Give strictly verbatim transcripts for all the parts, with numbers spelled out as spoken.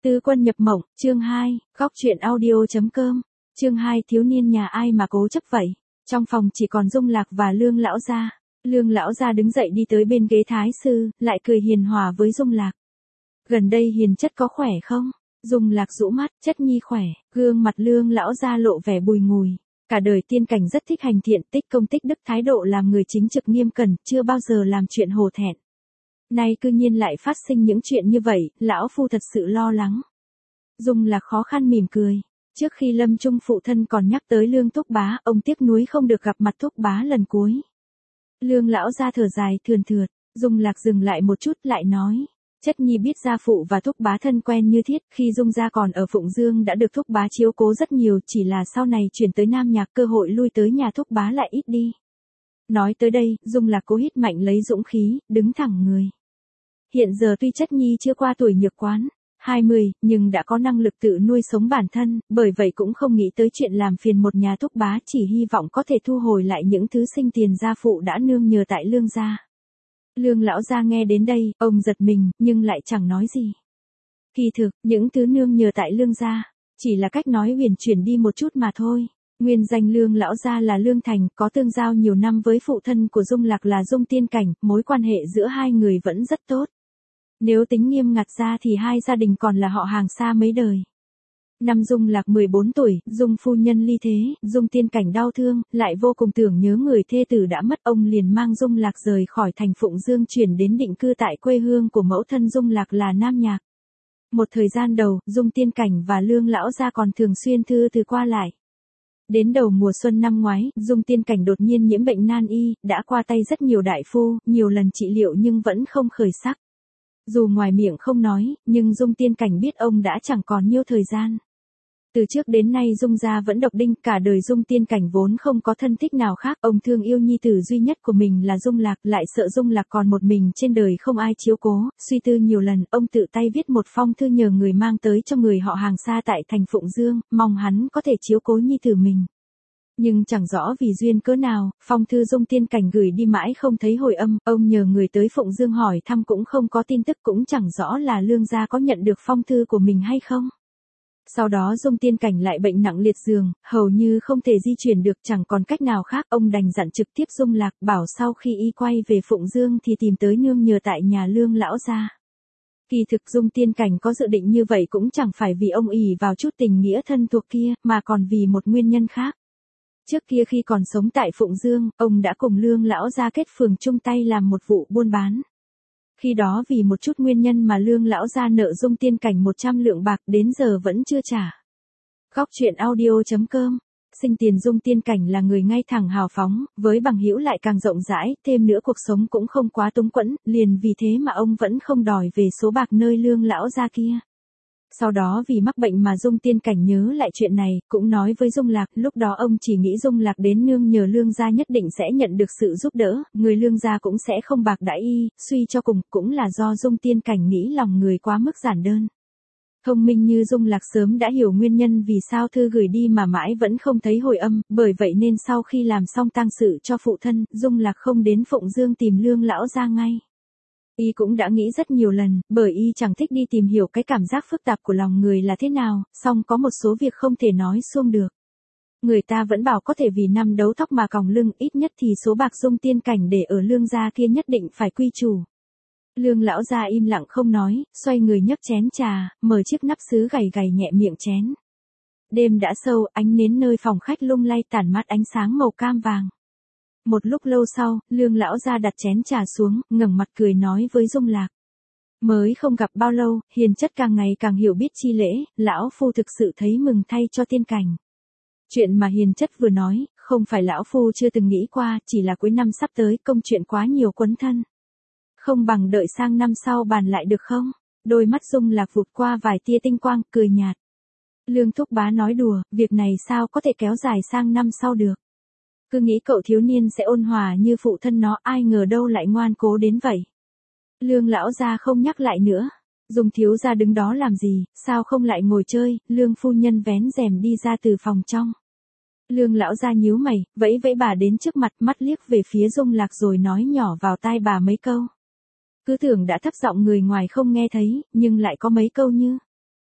Tứ quân nhập mộng, chương hai, góc truyện audio.com, chương hai thiếu niên nhà ai mà cố chấp vậy. Trong phòng chỉ còn Dung Lạc và Lương lão gia. Lương lão gia đứng dậy đi tới bên ghế thái sư, lại cười hiền hòa với Dung Lạc. Gần đây hiền chất có khỏe không? Dung Lạc rũ mắt, chất nhi khỏe, gương mặt Lương lão gia lộ vẻ bùi ngùi. Cả đời tiên cảnh rất thích hành thiện, tích công tích đức, thái độ làm người chính trực nghiêm cẩn, chưa bao giờ làm chuyện hổ thẹn. Nay cư nhiên lại phát sinh những chuyện như vậy, lão phu thật sự lo lắng. Dung Lạc khó khăn mỉm cười. Trước khi lâm chung phụ thân còn nhắc tới Lương thúc bá, ông tiếc nuối không được gặp mặt thúc bá lần cuối. Lương lão gia thở dài thườn thượt. Dung Lạc dừng lại một chút lại nói. Chất nhi biết gia phụ và thúc bá thân quen như thiết, khi Dung gia còn ở Phụng Dương đã được thúc bá chiếu cố rất nhiều, chỉ là sau này chuyển tới Nam Nhạc, cơ hội lui tới nhà thúc bá lại ít đi. Nói tới đây, Dung Lạc cố hít mạnh lấy dũng khí, đứng thẳng người. Hiện giờ tuy chất nhi chưa qua tuổi nhược quán, hai mươi, nhưng đã có năng lực tự nuôi sống bản thân, bởi vậy cũng không nghĩ tới chuyện làm phiền một nhà thúc bá, chỉ hy vọng có thể thu hồi lại những thứ sinh tiền gia phụ đã nương nhờ tại Lương gia. Lương lão gia nghe đến đây, ông giật mình, nhưng lại chẳng nói gì. Kỳ thực, những thứ nương nhờ tại Lương gia, chỉ là cách nói huyền chuyển đi một chút mà thôi. Nguyên danh Lương lão gia là Lương Thành, có tương giao nhiều năm với phụ thân của Dung Lạc là Dung Tiên Cảnh, mối quan hệ giữa hai người vẫn rất tốt. Nếu tính nghiêm ngặt ra thì hai gia đình còn là họ hàng xa mấy đời. Năm Dung Lạc mười bốn tuổi, Dung phu nhân ly thế, Dung Tiên Cảnh đau thương, lại vô cùng tưởng nhớ người thê tử đã mất, ông liền mang Dung Lạc rời khỏi thành Phụng Dương chuyển đến định cư tại quê hương của mẫu thân Dung Lạc là Nam Nhạc. Một thời gian đầu, Dung Tiên Cảnh và Lương lão gia còn thường xuyên thư từ qua lại. Đến đầu mùa xuân năm ngoái, Dung Tiên Cảnh đột nhiên nhiễm bệnh nan y, đã qua tay rất nhiều đại phu, nhiều lần trị liệu nhưng vẫn không khởi sắc. Dù ngoài miệng không nói, nhưng Dung Tiên Cảnh biết ông đã chẳng còn nhiều thời gian. Từ trước đến nay Dung gia vẫn độc đinh, cả đời Dung Tiên Cảnh vốn không có thân thích nào khác, ông thương yêu nhi tử duy nhất của mình là Dung Lạc, lại sợ Dung Lạc còn một mình trên đời không ai chiếu cố, suy tư nhiều lần, ông tự tay viết một phong thư nhờ người mang tới cho người họ hàng xa tại thành Phụng Dương, mong hắn có thể chiếu cố nhi tử mình. Nhưng chẳng rõ vì duyên cớ nào, phong thư Dung Tiên Cảnh gửi đi mãi không thấy hồi âm, ông nhờ người tới Phụng Dương hỏi thăm cũng không có tin tức, cũng chẳng rõ là Lương gia có nhận được phong thư của mình hay không. Sau đó Dung Tiên Cảnh lại bệnh nặng liệt giường, hầu như không thể di chuyển được, chẳng còn cách nào khác, ông đành dặn trực tiếp Dung Lạc, bảo sau khi y quay về Phụng Dương thì tìm tới nương nhờ tại nhà Lương lão gia. Kỳ thực Dung Tiên Cảnh có dự định như vậy cũng chẳng phải vì ông ỷ vào chút tình nghĩa thân thuộc kia, mà còn vì một nguyên nhân khác. Trước kia khi còn sống tại Phụng Dương, ông đã cùng Lương lão gia kết phường chung tay làm một vụ buôn bán. Khi đó vì một chút nguyên nhân mà Lương lão gia nợ Dung Tiên Cảnh một trăm lượng bạc, đến giờ vẫn chưa trả. Góc truyện audio.com, sinh tiền Dung Tiên Cảnh là người ngay thẳng hào phóng, với bằng hữu lại càng rộng rãi, thêm nữa cuộc sống cũng không quá túng quẫn, liền vì thế mà ông vẫn không đòi về số bạc nơi Lương lão gia kia. Sau đó vì mắc bệnh mà Dung Tiên Cảnh nhớ lại chuyện này, cũng nói với Dung Lạc, lúc đó ông chỉ nghĩ Dung Lạc đến nương nhờ Lương gia nhất định sẽ nhận được sự giúp đỡ, người Lương gia cũng sẽ không bạc đãi y, suy cho cùng, cũng là do Dung Tiên Cảnh nghĩ lòng người quá mức giản đơn. Thông minh như Dung Lạc sớm đã hiểu nguyên nhân vì sao thư gửi đi mà mãi vẫn không thấy hồi âm, bởi vậy nên sau khi làm xong tang sự cho phụ thân, Dung Lạc không đến Phụng Dương tìm Lương lão gia ngay. Y cũng đã nghĩ rất nhiều lần, bởi y chẳng thích đi tìm hiểu cái cảm giác phức tạp của lòng người là thế nào, song có một số việc không thể nói xuông được. Người ta vẫn bảo có thể vì năm đấu thóc mà còng lưng, ít nhất thì số bạc Dung Tiên Cảnh để ở Lương gia kia nhất định phải quy chủ. Lương lão gia im lặng không nói, xoay người nhấc chén trà, mở chiếc nắp sứ gầy gầy nhẹ miệng chén. Đêm đã sâu, ánh nến nơi phòng khách lung lay tản mát ánh sáng màu cam vàng. Một lúc lâu sau, Lương lão gia đặt chén trà xuống, ngẩng mặt cười nói với Dung Lạc. Mới không gặp bao lâu, hiền chất càng ngày càng hiểu biết chi lễ, lão phu thực sự thấy mừng thay cho Tiên Cảnh. Chuyện mà hiền chất vừa nói, không phải lão phu chưa từng nghĩ qua, chỉ là cuối năm sắp tới công chuyện quá nhiều quấn thân. Không bằng đợi sang năm sau bàn lại được không? Đôi mắt Dung Lạc vụt qua vài tia tinh quang, cười nhạt. Lương thúc bá nói đùa, việc này sao có thể kéo dài sang năm sau được. Cứ nghĩ cậu thiếu niên sẽ ôn hòa như phụ thân nó, ai ngờ đâu lại ngoan cố đến vậy. Lương lão gia không nhắc lại nữa. Dung thiếu gia đứng đó làm gì, sao không lại ngồi chơi, Lương phu nhân vén rèm đi ra từ phòng trong. Lương lão gia nhíu mày, vẫy vẫy bà đến trước mặt, mắt liếc về phía Dung Lạc rồi nói nhỏ vào tai bà mấy câu. Cứ tưởng đã thấp giọng người ngoài không nghe thấy, nhưng lại có mấy câu như.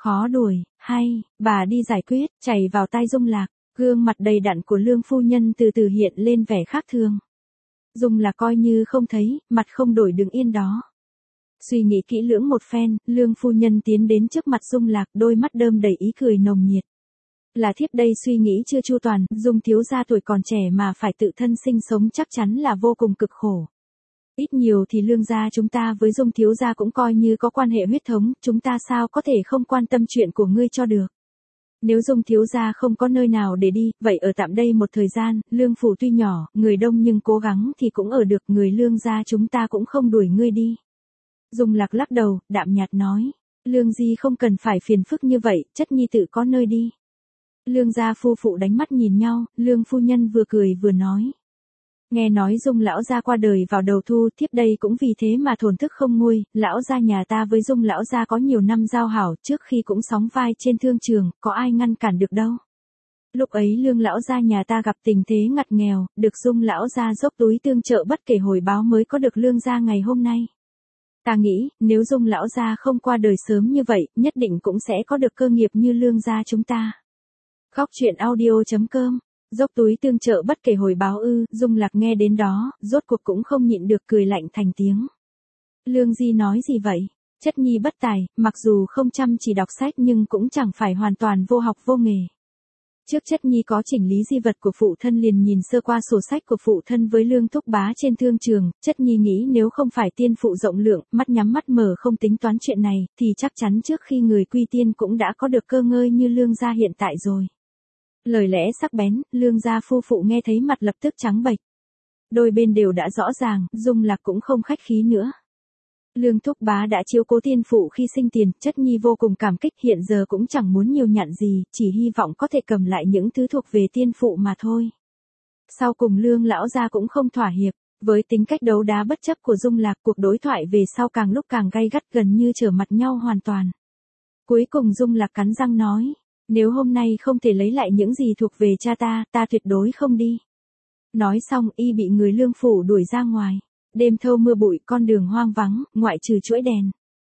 khó đuổi, hay, bà đi giải quyết, chảy vào tai Dung Lạc, gương mặt đầy đặn của Lương phu nhân từ từ hiện lên vẻ khác thường. Dung Lạc coi như không thấy, mặt không đổi đứng yên đó. Suy nghĩ kỹ lưỡng một phen, Lương phu nhân tiến đến trước mặt Dung Lạc, đôi mắt đơm đầy ý cười nồng nhiệt. Là thiếp đây suy nghĩ chưa chu toàn, Dung thiếu gia tuổi còn trẻ mà phải tự thân sinh sống chắc chắn là vô cùng cực khổ. Ít nhiều thì Lương gia chúng ta với Dung thiếu gia cũng coi như có quan hệ huyết thống, chúng ta sao có thể không quan tâm chuyện của ngươi cho được. Nếu Dung thiếu gia không có nơi nào để đi, vậy ở tạm đây một thời gian, Lương phủ tuy nhỏ, người đông nhưng cố gắng thì cũng ở được, người Lương gia chúng ta cũng không đuổi ngươi đi. Dung Lạc lắc đầu, đạm nhạt nói, Lương di không cần phải phiền phức như vậy, chất nhi tự có nơi đi. Lương gia phu phụ đánh mắt nhìn nhau, Lương phu nhân vừa cười vừa nói. Nghe nói Dung lão gia qua đời vào đầu thu, thiếp đây cũng vì thế mà thổn thức không nguôi, lão gia nhà ta với Dung lão gia có nhiều năm giao hảo, trước khi cũng sóng vai trên thương trường, có ai ngăn cản được đâu. Lúc ấy Lương lão gia nhà ta gặp tình thế ngặt nghèo, được Dung lão gia dốc túi tương trợ bất kể hồi báo mới có được Lương gia ngày hôm nay. Ta nghĩ, nếu Dung lão gia không qua đời sớm như vậy, nhất định cũng sẽ có được cơ nghiệp như Lương gia chúng ta. Góc truyện audio chấm com. Dốc túi tương trợ bất kể hồi báo ư, Dung Lạc nghe đến đó, rốt cuộc cũng không nhịn được cười lạnh thành tiếng. Lương di nói gì vậy? Chất nhi bất tài, mặc dù không chăm chỉ đọc sách nhưng cũng chẳng phải hoàn toàn vô học vô nghề. Trước chất nhi có chỉnh lý di vật của phụ thân liền nhìn sơ qua sổ sách của phụ thân với Lương thúc bá trên thương trường, chất nhi nghĩ nếu không phải tiên phụ rộng lượng, mắt nhắm mắt mở không tính toán chuyện này, thì chắc chắn trước khi người quy tiên cũng đã có được cơ ngơi như Lương gia hiện tại rồi. Lời lẽ sắc bén, Lương gia phu phụ nghe thấy mặt lập tức trắng bệch. Đôi bên đều đã rõ ràng, Dung Lạc cũng không khách khí nữa. Lương thúc bá đã chiếu cố tiên phụ khi sinh tiền, chất nhi vô cùng cảm kích, hiện giờ cũng chẳng muốn nhiều nhặn gì, chỉ hy vọng có thể cầm lại những thứ thuộc về tiên phụ mà thôi. Sau cùng Lương lão gia cũng không thỏa hiệp, với tính cách đấu đá bất chấp của Dung Lạc, cuộc đối thoại về sau càng lúc càng gay gắt, gần như trở mặt nhau hoàn toàn. Cuối cùng Dung Lạc cắn răng nói. Nếu hôm nay không thể lấy lại những gì thuộc về cha ta, ta tuyệt đối không đi. Nói xong y bị người Lương phủ đuổi ra ngoài. Đêm thâu mưa bụi, con đường hoang vắng, ngoại trừ chuỗi đèn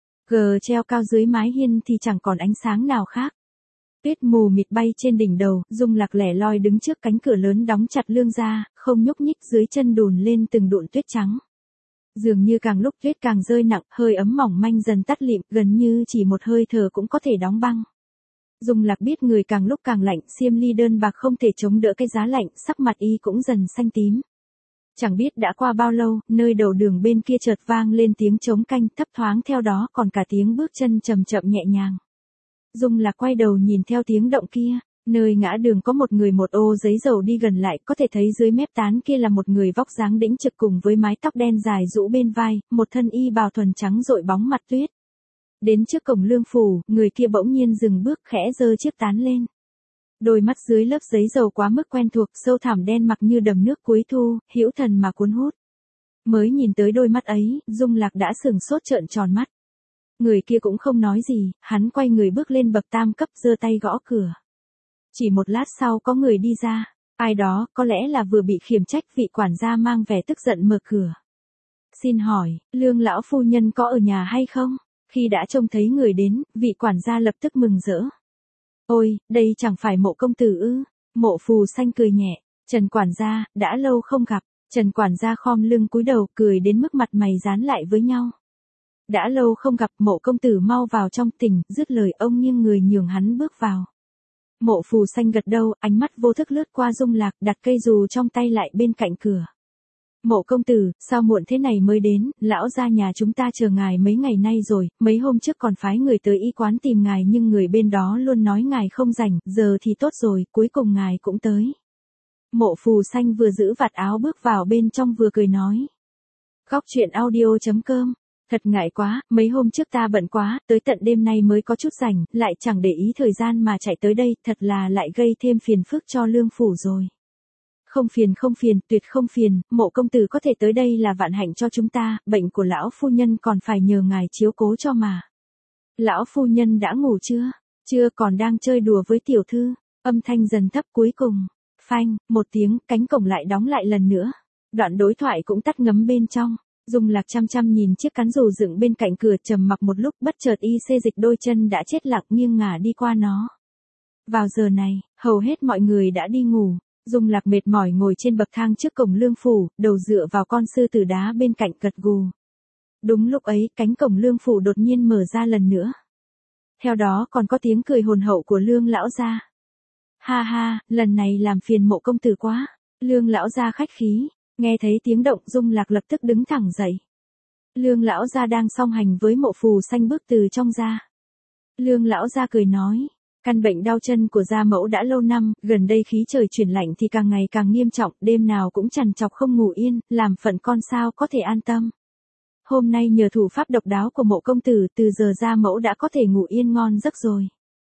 gờ treo cao dưới mái hiên thì chẳng còn ánh sáng nào khác. Tuyết mù mịt bay trên đỉnh đầu, Dung Lạc lẻ loi đứng trước cánh cửa lớn đóng chặt Lương gia, không nhúc nhích, dưới chân đùn lên từng đụn tuyết trắng. Dường như càng lúc tuyết càng rơi nặng, hơi ấm mỏng manh dần tắt lịm, gần như chỉ một hơi thở cũng có thể đóng băng. Dung Lạc biết người càng lúc càng lạnh, xiêm ly đơn bạc không thể chống đỡ cái giá lạnh, sắc mặt y cũng dần xanh tím. Chẳng biết đã qua bao lâu, nơi đầu đường bên kia chợt vang lên tiếng trống canh, thấp thoáng theo đó còn cả tiếng bước chân chậm chậm nhẹ nhàng. Dung Lạc quay đầu nhìn theo tiếng động kia, nơi ngã đường có một người một ô giấy dầu đi gần lại, có thể thấy dưới mép tán kia là một người vóc dáng đĩnh trực cùng với mái tóc đen dài rũ bên vai, một thân y bào thuần trắng rội bóng mặt tuyết. Đến trước cổng Lương phủ, người kia bỗng nhiên dừng bước, khẽ giơ chiếc tán lên. Đôi mắt dưới lớp giấy dầu quá mức quen thuộc, sâu thẳm đen mặc như đầm nước cuối thu, hữu thần mà cuốn hút. Mới nhìn tới đôi mắt ấy, Dung Lạc đã sửng sốt trợn tròn mắt. Người kia cũng không nói gì, hắn quay người bước lên bậc tam cấp, giơ tay gõ cửa. Chỉ một lát sau có người đi ra, ai đó, có lẽ là vừa bị khiển trách, vị quản gia mang vẻ tức giận mở cửa. Xin hỏi, Lương lão phu nhân có ở nhà hay không? Khi đã trông thấy người đến, vị quản gia lập tức mừng rỡ. Ôi, đây chẳng phải Mộ công tử ư? Mộ Phù Xanh cười nhẹ, Trần quản gia, đã lâu không gặp. Trần quản gia khom lưng cúi đầu, cười đến mức mặt mày dán lại với nhau. Đã lâu không gặp, Mộ công tử mau vào trong, tỉnh, dứt lời ông nghiêng người nhường hắn bước vào. Mộ Phù Xanh gật đầu, ánh mắt vô thức lướt qua Dung Lạc, đặt cây dù trong tay lại bên cạnh cửa. Mộ công tử, sao muộn thế này mới đến, lão gia nhà chúng ta chờ ngài mấy ngày nay rồi, mấy hôm trước còn phái người tới y quán tìm ngài nhưng người bên đó luôn nói ngài không rảnh, giờ thì tốt rồi, cuối cùng ngài cũng tới. Mộ Phù Xanh vừa giữ vạt áo bước vào bên trong vừa cười nói. Góc truyện audio chấm com. Thật ngại quá, mấy hôm trước ta bận quá, tới tận đêm nay mới có chút rảnh, lại chẳng để ý thời gian mà chạy tới đây, thật là lại gây thêm phiền phức cho Lương phủ rồi. Không phiền không phiền, tuyệt không phiền, Mộ công tử có thể tới đây là vạn hạnh cho chúng ta, bệnh của lão phu nhân còn phải nhờ ngài chiếu cố cho mà. Lão phu nhân đã ngủ chưa? Chưa, còn đang chơi đùa với tiểu thư. Âm thanh dần thấp, cuối cùng, phanh, một tiếng, cánh cổng lại đóng lại lần nữa. Đoạn đối thoại cũng tắt ngấm bên trong. Dung Lạc chăm chăm nhìn chiếc cán dù dựng bên cạnh cửa, trầm mặc một lúc, bất chợt y xê dịch đôi chân đã chết lặng nghiêng ngả đi qua nó. Vào giờ này, hầu hết mọi người đã đi ngủ. Dung Lạc mệt mỏi ngồi trên bậc thang trước cổng lương phủ, đầu dựa vào con sư tử đá bên cạnh gật gù. Đúng lúc ấy, cánh cổng lương phủ đột nhiên mở ra lần nữa. Theo đó còn có tiếng cười hồn hậu của Lương lão gia. Ha ha, lần này làm phiền Mộ công tử quá. Lương lão gia khách khí. Nghe thấy tiếng động, Dung Lạc lập tức đứng thẳng dậy. Lương lão gia đang song hành với Mộ Phù Xanh bước từ trong ra. Lương lão gia cười nói, căn bệnh đau chân của gia mẫu đã lâu năm, gần đây khí trời chuyển lạnh thì càng ngày càng nghiêm trọng, đêm nào cũng trằn trọc không ngủ yên, làm phận con sao có thể an tâm. Hôm nay nhờ thủ pháp độc đáo của Mộ công tử, từ giờ gia mẫu đã có thể ngủ yên ngon giấc rồi.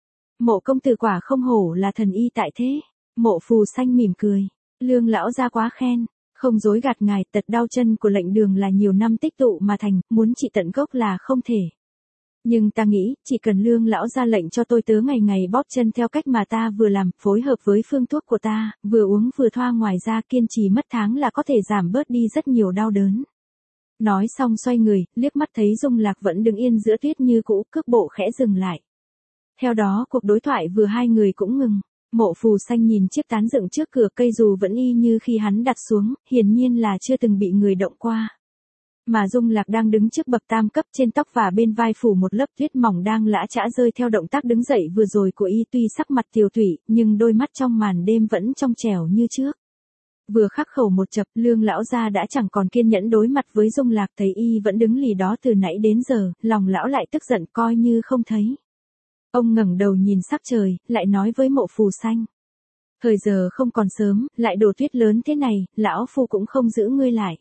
Mộ công tử quả không hổ là thần y tại thế. Mộ Phù Xanh mỉm cười. Lương lão gia quá khen. Không dối gạt ngài, tật đau chân của lệnh đường là nhiều năm tích tụ mà thành, muốn trị tận gốc là không thể. Nhưng ta nghĩ, chỉ cần Lương lão ra lệnh cho tôi tớ ngày ngày bóp chân theo cách mà ta vừa làm, phối hợp với phương thuốc của ta, vừa uống vừa thoa, ngoài ra kiên trì mất tháng là có thể giảm bớt đi rất nhiều đau đớn. Nói xong xoay người, liếc mắt thấy Dung Lạc vẫn đứng yên giữa tuyết như cũ, cước bộ khẽ dừng lại. Theo đó cuộc đối thoại vừa hai người cũng ngừng. Mộ Phù Xanh nhìn chiếc tán dựng trước cửa, cây dù vẫn y như khi hắn đặt xuống, hiển nhiên là chưa từng bị người động qua. Mà Dung Lạc đang đứng trước bậc tam cấp, trên tóc và bên vai phủ một lớp tuyết mỏng đang lã chã rơi theo động tác đứng dậy vừa rồi của y, tuy sắc mặt tiều tụy, nhưng đôi mắt trong màn đêm vẫn trong trẻo như trước. Vừa khắc khẩu một chập, Lương lão gia đã chẳng còn kiên nhẫn đối mặt với Dung Lạc, thấy y vẫn đứng lì đó từ nãy đến giờ, lòng lão lại tức giận coi như không thấy. Ông ngẩng đầu nhìn sắc trời, lại nói với Mộ Phù Xanh. Thời giờ không còn sớm, lại đổ tuyết lớn thế này, lão phu cũng không giữ ngươi lại.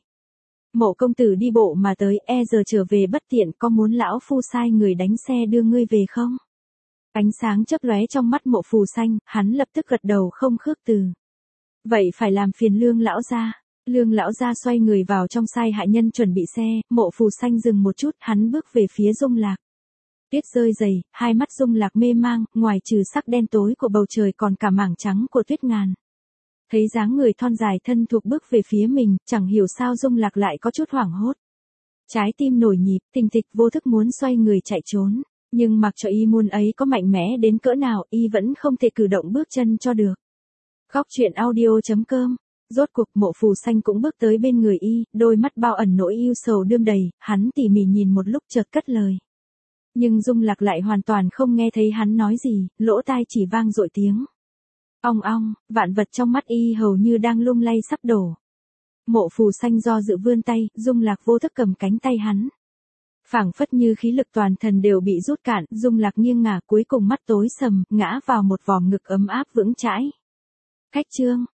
Mộ công tử đi bộ mà tới, e giờ trở về bất tiện, có muốn lão phu sai người đánh xe đưa ngươi về không? Ánh sáng chớp lóe trong mắt Mộ Phù Xanh, hắn lập tức gật đầu không khước từ. Vậy phải làm phiền Lương lão gia. Lương lão gia xoay người vào trong sai hạ nhân chuẩn bị xe, Mộ Phù Xanh dừng một chút, hắn bước về phía Dung Lạc. Tuyết rơi dày, hai mắt Dung Lạc mê mang, ngoài trừ sắc đen tối của bầu trời còn cả mảng trắng của tuyết ngàn. Thấy dáng người thon dài thân thuộc bước về phía mình, chẳng hiểu sao Dung Lạc lại có chút hoảng hốt. Trái tim nổi nhịp, tình thịch vô thức muốn xoay người chạy trốn, nhưng mặc cho y muốn ấy có mạnh mẽ đến cỡ nào, y vẫn không thể cử động bước chân cho được. Góc truyện audio chấm com. Rốt cuộc Mộ Phù Xanh cũng bước tới bên người y, đôi mắt bao ẩn nỗi ưu sầu đươm đầy, hắn tỉ mỉ nhìn một lúc chợt cất lời. Nhưng Dung Lạc lại hoàn toàn không nghe thấy hắn nói gì, lỗ tai chỉ vang dội tiếng ong ong, vạn vật trong mắt y hầu như đang lung lay sắp đổ. Mộ Phù Xanh do dự vươn tay, Dung Lạc vô thức cầm cánh tay hắn. Phảng phất như khí lực toàn thân đều bị rút cạn, Dung Lạc nghiêng ngả cuối cùng mắt tối sầm, ngã vào một vòm ngực ấm áp vững chãi. Khách trương,